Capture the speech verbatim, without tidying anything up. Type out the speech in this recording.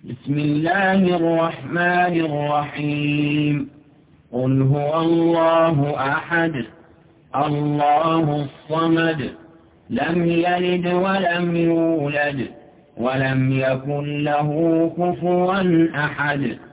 بسم الله الرحمن الرحيم قل هو الله أحد الله الصمد لم يلد ولم يولد ولم يكن له كفوا أحد